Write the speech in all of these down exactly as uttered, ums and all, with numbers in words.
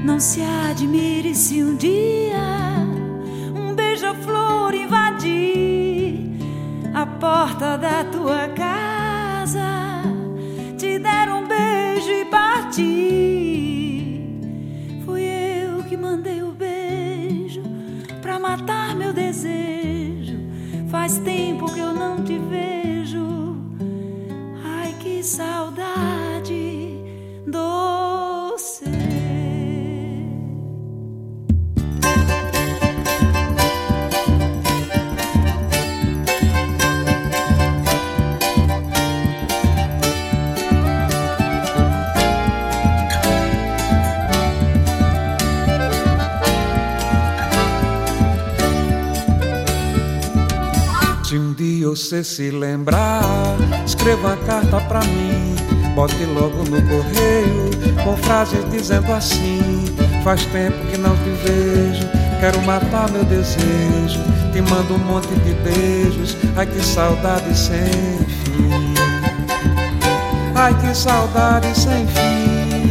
Não se admire se um dia um beija-flor invadir a porta da tua casa, te der um beijo e partir. Fui eu que mandei o beijo pra matar meu desejo. Faz tempo que eu não te vejo. Ai, que saudade doce. Se um dia você se lembrar, escreva uma carta pra mim, bote logo no correio, com frases dizendo assim: faz tempo que não te vejo, quero matar meu desejo, te mando um monte de beijos, ai que saudade sem fim, ai que saudade sem fim.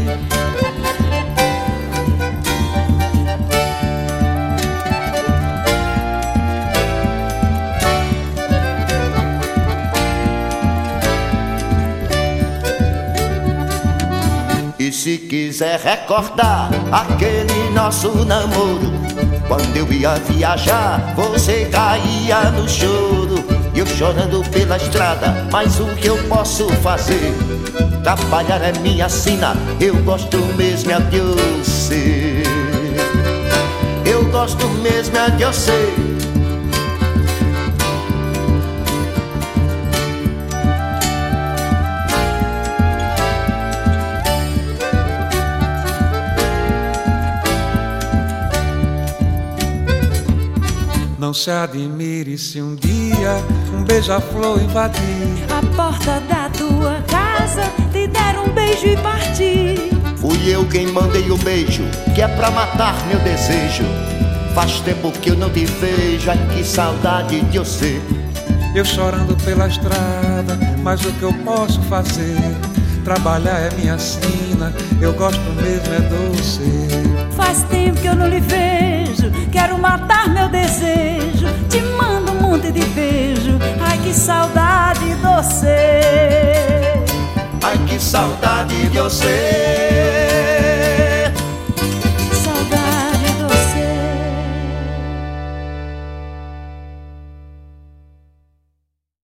E se quiser recordar aquele nosso namoro, quando eu ia viajar, você caía no choro, e eu chorando pela estrada, mas o que eu posso fazer? Trabalhar é minha sina, eu gosto mesmo é de você. Eu gosto mesmo é de você. Não se admire se um dia um beija-flor invadir a porta da tua casa, te der um beijo e partir. Fui eu quem mandei o beijo, que é pra matar meu desejo. Faz tempo que eu não te vejo, ai que saudade de você. Eu chorando pela estrada, mas o que eu posso fazer? Trabalhar é minha sina, eu gosto mesmo é doce. Faz tempo que eu não lhe vejo, quero matar meu desejo, te mando um monte de beijo, ai que saudade doce. Ai que saudade de você.